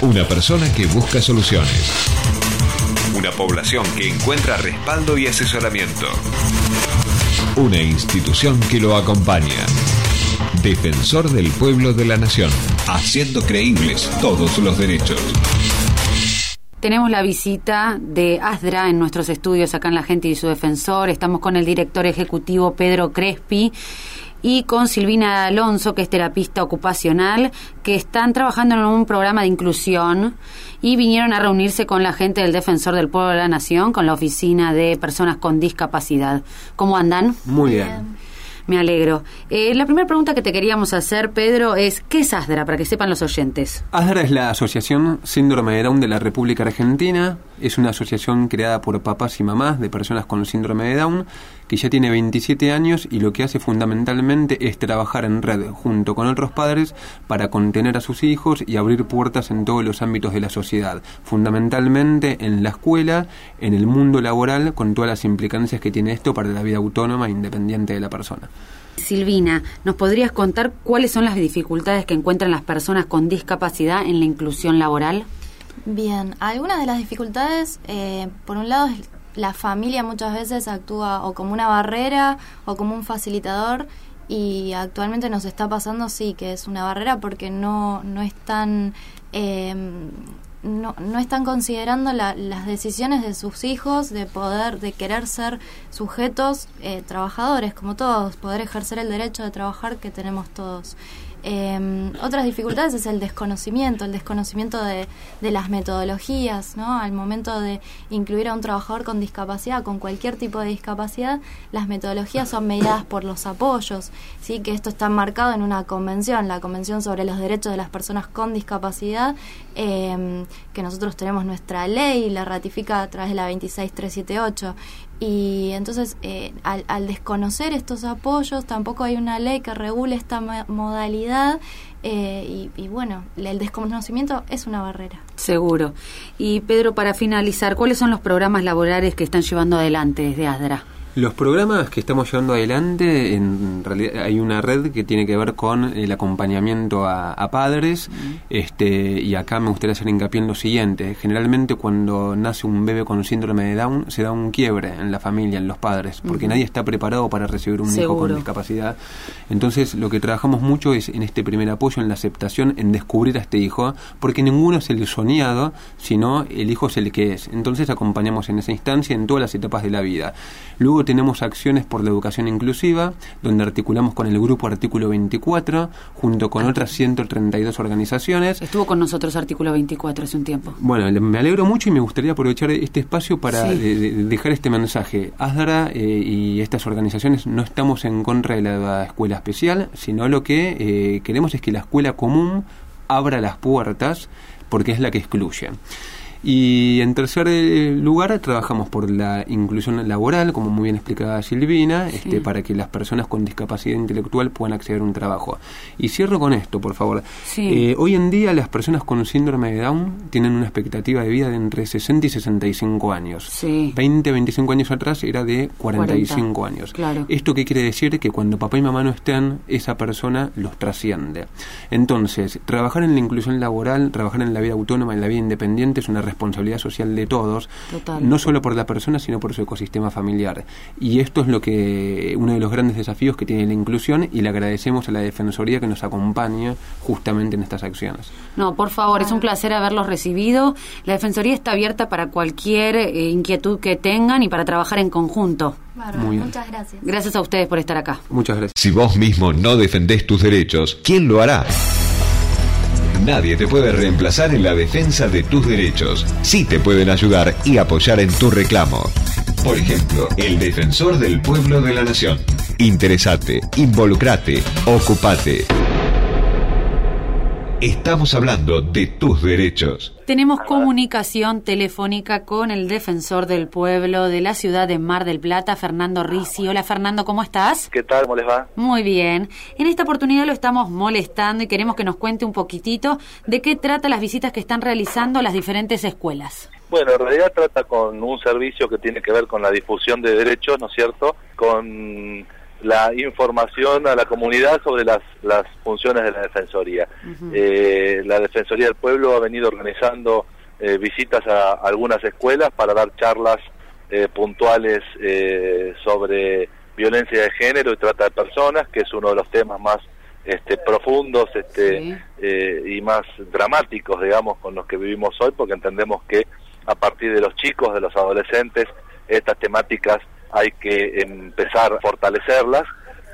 Una persona que busca soluciones. Una población que encuentra respaldo y asesoramiento. Una institución que lo acompaña. Defensor del Pueblo de la Nación, haciendo creíbles todos los derechos. Tenemos la visita de ASDRA en nuestros estudios acá en La Gente y su Defensor. Estamos con el director ejecutivo Pedro Crespi y con Silvina Alonso, que es terapista ocupacional, que están trabajando en un programa de inclusión y vinieron a reunirse con la gente del Defensor del Pueblo de la Nación, con la Oficina de Personas con Discapacidad. ¿Cómo andan? Muy bien. Me alegro. La primera pregunta que te queríamos hacer, Pedro, es ¿qué es ASDRA? Para que sepan los oyentes. ASDRA es la Asociación Síndrome de Down de la República Argentina. Es una asociación creada por papás y mamás de personas con síndrome de Down, que ya tiene 27 años y lo que hace fundamentalmente es trabajar en red junto con otros padres para contener a sus hijos y abrir puertas en todos los ámbitos de la sociedad, fundamentalmente en la escuela, en el mundo laboral, con todas las implicancias que tiene esto para la vida autónoma e independiente de la persona. Silvina, ¿nos podrías contar cuáles son las dificultades que encuentran las personas con discapacidad en la inclusión laboral? Bien, algunas de las dificultades, por un lado, la familia muchas veces actúa o como una barrera o como un facilitador, y actualmente nos está pasando, sí, que es una barrera porque no están considerando las decisiones de sus hijos de querer ser sujetos trabajadores, como todos, poder ejercer el derecho de trabajar que tenemos todos. Otras dificultades es el desconocimiento de las metodologías, ¿no? Al momento de incluir a un trabajador con discapacidad, con cualquier tipo de discapacidad, las metodologías son mediadas por los apoyos, ¿sí? Que esto está marcado en una convención, la Convención sobre los Derechos de las Personas con Discapacidad, que nosotros tenemos nuestra ley, la ratifica a través de la 26378. Y entonces, al desconocer estos apoyos, tampoco hay una ley que regule esta modalidad, y bueno, el desconocimiento es una barrera. Seguro. Y Pedro, para finalizar, ¿cuáles son los programas laborales que están llevando adelante desde ASDRA? Los programas que estamos llevando adelante, en realidad hay una red que tiene que ver con el acompañamiento a padres, y acá me gustaría hacer hincapié en lo siguiente. Generalmente cuando nace un bebé con síndrome de Down se da un quiebre en la familia, en los padres, porque nadie está preparado para recibir un hijo con discapacidad. Entonces lo que trabajamos mucho es en este primer apoyo, en la aceptación, en descubrir a este hijo, porque ninguno es el soñado, sino el hijo es el que es. Entonces acompañamos en esa instancia en todas las etapas de la vida. Luego tenemos acciones por la educación inclusiva, donde articulamos con el grupo Artículo 24, junto con otras 132 organizaciones. Estuvo con nosotros Artículo 24 hace un tiempo. Bueno, me alegro mucho y me gustaría aprovechar este espacio para dejar este mensaje. ASDRA y estas organizaciones no estamos en contra de la escuela especial, sino lo que queremos es que la escuela común abra las puertas, porque es la que excluye. Y en tercer lugar, trabajamos por la inclusión laboral, como muy bien explicaba Silvina, para que las personas con discapacidad intelectual puedan acceder a un trabajo. Y cierro con esto, por favor. Hoy en día las personas con síndrome de Down tienen una expectativa de vida de entre 60 y 65 años. 20, 25 años atrás era de 45 años. Claro. ¿Esto qué quiere decir? Que cuando papá y mamá no estén, esa persona los trasciende. Entonces, trabajar en la inclusión laboral, trabajar en la vida autónoma, en la vida independiente, es una responsabilidad social de todos. Total. No solo por la persona, sino por su ecosistema familiar. Y esto es uno de los grandes desafíos que tiene la inclusión, y le agradecemos a la Defensoría que nos acompaña justamente en estas acciones. No, por favor, es un placer haberlos recibido. La Defensoría está abierta para cualquier inquietud que tengan y para trabajar en conjunto. Muchas gracias. Gracias a ustedes por estar acá. Muchas gracias. Si vos mismo no defendés tus derechos, ¿quién lo hará? Nadie te puede reemplazar en la defensa de tus derechos. Sí te pueden ayudar y apoyar en tu reclamo. Por ejemplo, el Defensor del Pueblo de la Nación. Interesate, involucrate, ocupate. Estamos hablando de tus derechos. Tenemos comunicación telefónica con el Defensor del Pueblo de la ciudad de Mar del Plata, Fernando Ricci. Hola Fernando, ¿cómo estás? ¿Qué tal? ¿Cómo les va? Muy bien. En esta oportunidad lo estamos molestando y queremos que nos cuente un poquitito de qué trata las visitas que están realizando las diferentes escuelas. Bueno, en realidad trata con un servicio que tiene que ver con la difusión de derechos, ¿no es cierto?, con la información a la comunidad sobre las funciones de la Defensoría. La Defensoría del Pueblo ha venido organizando visitas a algunas escuelas para dar charlas puntuales sobre violencia de género y trata de personas, que es uno de los temas más profundos y más dramáticos, digamos, con los que vivimos hoy, porque entendemos que a partir de los chicos, de los adolescentes, estas temáticas hay que empezar a fortalecerlas,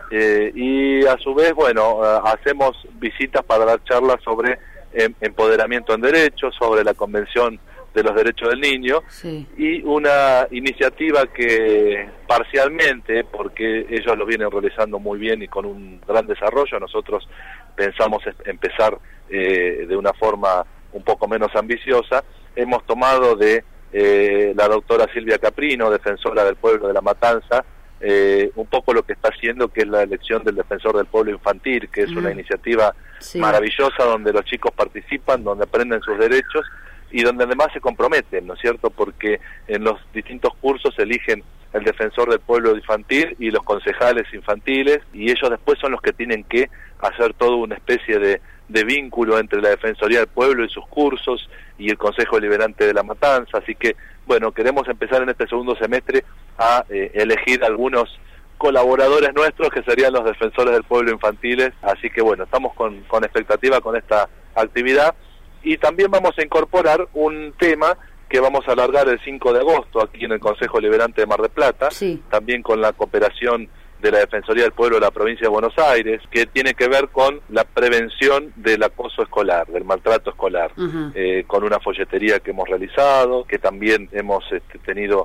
y a su vez, bueno, hacemos visitas para dar charlas sobre empoderamiento en derechos, sobre la Convención de los Derechos del Niño, y una iniciativa que parcialmente, porque ellos lo vienen realizando muy bien y con un gran desarrollo, nosotros pensamos empezar de una forma un poco menos ambiciosa. Hemos tomado de la doctora Silvia Caprino, defensora del pueblo de La Matanza, un poco lo que está haciendo, que es la elección del defensor del pueblo infantil, que es una iniciativa maravillosa, donde los chicos participan, donde aprenden sus derechos y donde además se comprometen, ¿no es cierto? Porque en los distintos cursos eligen el defensor del pueblo infantil y los concejales infantiles, y ellos después son los que tienen que hacer toda una especie de vínculo entre la Defensoría del Pueblo y sus cursos y el Consejo Deliberante de La Matanza. Así que, bueno, queremos empezar en este segundo semestre a elegir algunos colaboradores nuestros, que serían los defensores del pueblo infantiles. Así que, bueno, estamos con expectativa con esta actividad. Y también vamos a incorporar un tema que vamos a alargar el 5 de agosto aquí en el Consejo Deliberante de Mar del Plata, también con la cooperación de la Defensoría del Pueblo de la Provincia de Buenos Aires, que tiene que ver con la prevención del acoso escolar, del maltrato escolar, con una folletería que hemos realizado, que también hemos tenido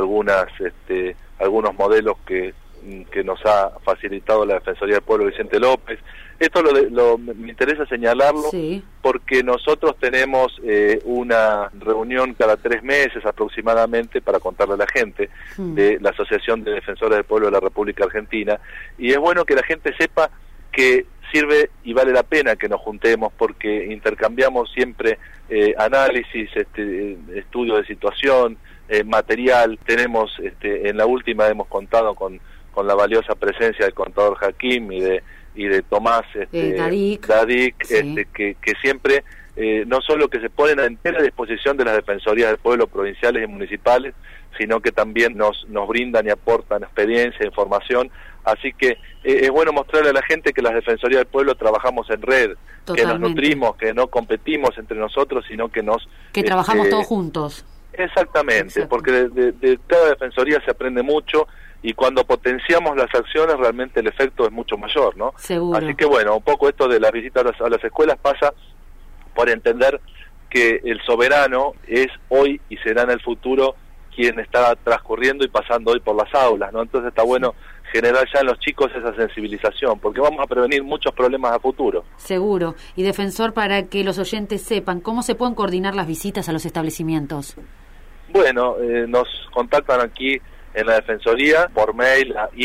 algunos modelos que nos ha facilitado la Defensoría del Pueblo Vicente López. Esto me interesa señalarlo porque nosotros tenemos una reunión cada 3 meses aproximadamente, para contarle a la gente, de la Asociación de Defensores del Pueblo de la República Argentina, y es bueno que la gente sepa que sirve y vale la pena que nos juntemos, porque intercambiamos siempre análisis, estudios de situación, material. Tenemos, en la última hemos contado con la valiosa presencia del contador Hakim y de Tomás Dadik, que siempre no solo que se ponen a entera disposición de las defensorías del pueblo provinciales y municipales, sino que también nos brindan y aportan experiencia, información. Así que es bueno mostrarle a la gente que las defensorías del pueblo trabajamos en red, que nos nutrimos, que no competimos entre nosotros, sino que trabajamos todos juntos. Exactamente, porque de cada defensoría se aprende mucho, y cuando potenciamos las acciones realmente el efecto es mucho mayor, ¿no? Seguro. Así que, bueno, un poco esto de la visita a las escuelas pasa por entender que el soberano es hoy y será en el futuro quien está transcurriendo y pasando hoy por las aulas, ¿no? Entonces está bueno generar ya en los chicos esa sensibilización, porque vamos a prevenir muchos problemas a futuro. Seguro. Y defensor, para que los oyentes sepan, ¿cómo se pueden coordinar las visitas a los establecimientos? Bueno, nos contactan aquí en la Defensoría por mail a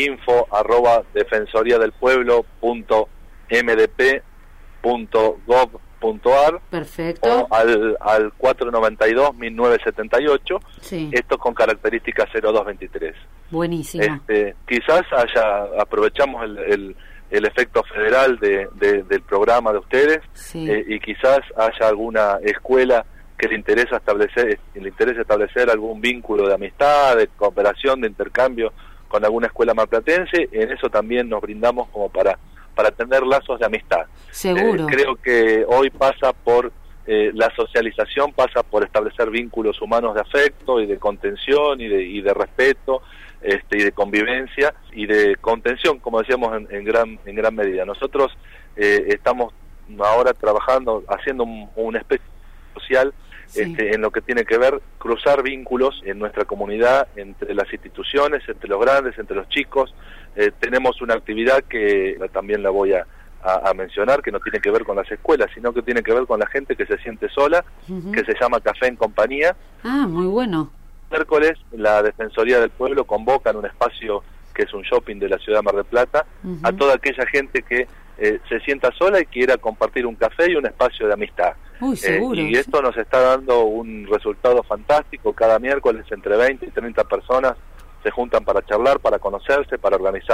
info@defensoriadelpueblo.mdp.gov.ar. Perfecto. O al 492-1978. Esto con característica 0223. Buenísimo. Quizás aprovechamos el efecto federal del programa de ustedes, y quizás haya alguna escuela que le interesa establecer algún vínculo de amistad, de cooperación, de intercambio con alguna escuela marplatense. En eso también nos brindamos como para tener lazos de amistad. Seguro. Creo que hoy pasa por la socialización, pasa por establecer vínculos humanos de afecto y de contención y de respeto, y de convivencia y de contención, como decíamos, en gran medida. Nosotros estamos ahora trabajando, haciendo una especie social en lo que tiene que ver cruzar vínculos en nuestra comunidad, entre las instituciones, entre los grandes, entre los chicos. Tenemos una actividad que también la voy a mencionar, que no tiene que ver con las escuelas, sino que tiene que ver con la gente que se siente sola, que se llama Café en Compañía. Ah, muy bueno. Miércoles la Defensoría del Pueblo convoca en un espacio que es un shopping de la ciudad de Mar del Plata a toda aquella gente que se sienta sola y quiera compartir un café y un espacio de amistad. Seguro. Y esto nos está dando un resultado fantástico. Cada miércoles entre 20 y 30 personas se juntan para charlar, para conocerse, para organizar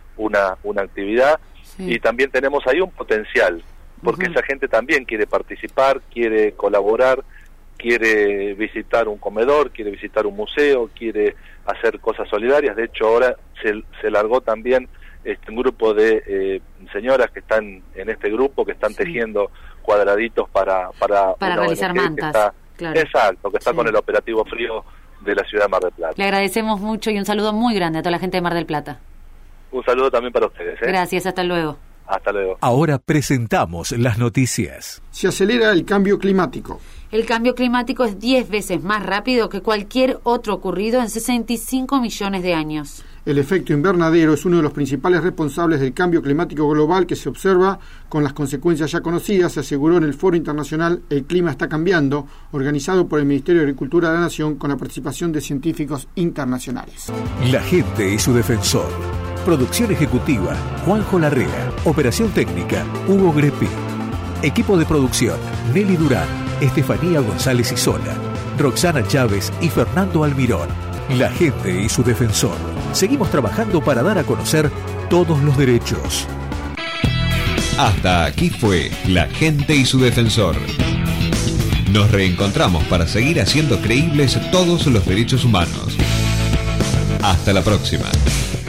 una actividad. Sí. Y también tenemos ahí un potencial, porque esa gente también quiere participar, quiere colaborar, quiere visitar un comedor, quiere visitar un museo, quiere hacer cosas solidarias. De hecho, ahora se largó también un grupo de señoras que están en este grupo, que están tejiendo cuadraditos para realizar ONG mantas. Claro. Exacto, que está con el operativo frío de la ciudad de Mar del Plata. Le agradecemos mucho y un saludo muy grande a toda la gente de Mar del Plata. Un saludo también para ustedes. Gracias, hasta luego. Hasta luego. Ahora presentamos las noticias. Se acelera el cambio climático. El cambio climático es 10 veces más rápido que cualquier otro ocurrido en 65 millones de años. El efecto invernadero es uno de los principales responsables del cambio climático global que se observa con las consecuencias ya conocidas, se aseguró en el Foro Internacional El Clima está cambiando, organizado por el Ministerio de Agricultura de la Nación con la participación de científicos internacionales. La gente y su defensor. Producción ejecutiva, Juanjo Larrea. Operación técnica, Hugo Greppi. Equipo de producción, Nelly Durán, Estefanía González Isola, Roxana Chávez y Fernando Almirón. La gente y su defensor. Seguimos trabajando para dar a conocer todos los derechos. Hasta aquí fue La gente y su defensor. Nos reencontramos para seguir haciendo creíbles todos los derechos humanos. Hasta la próxima.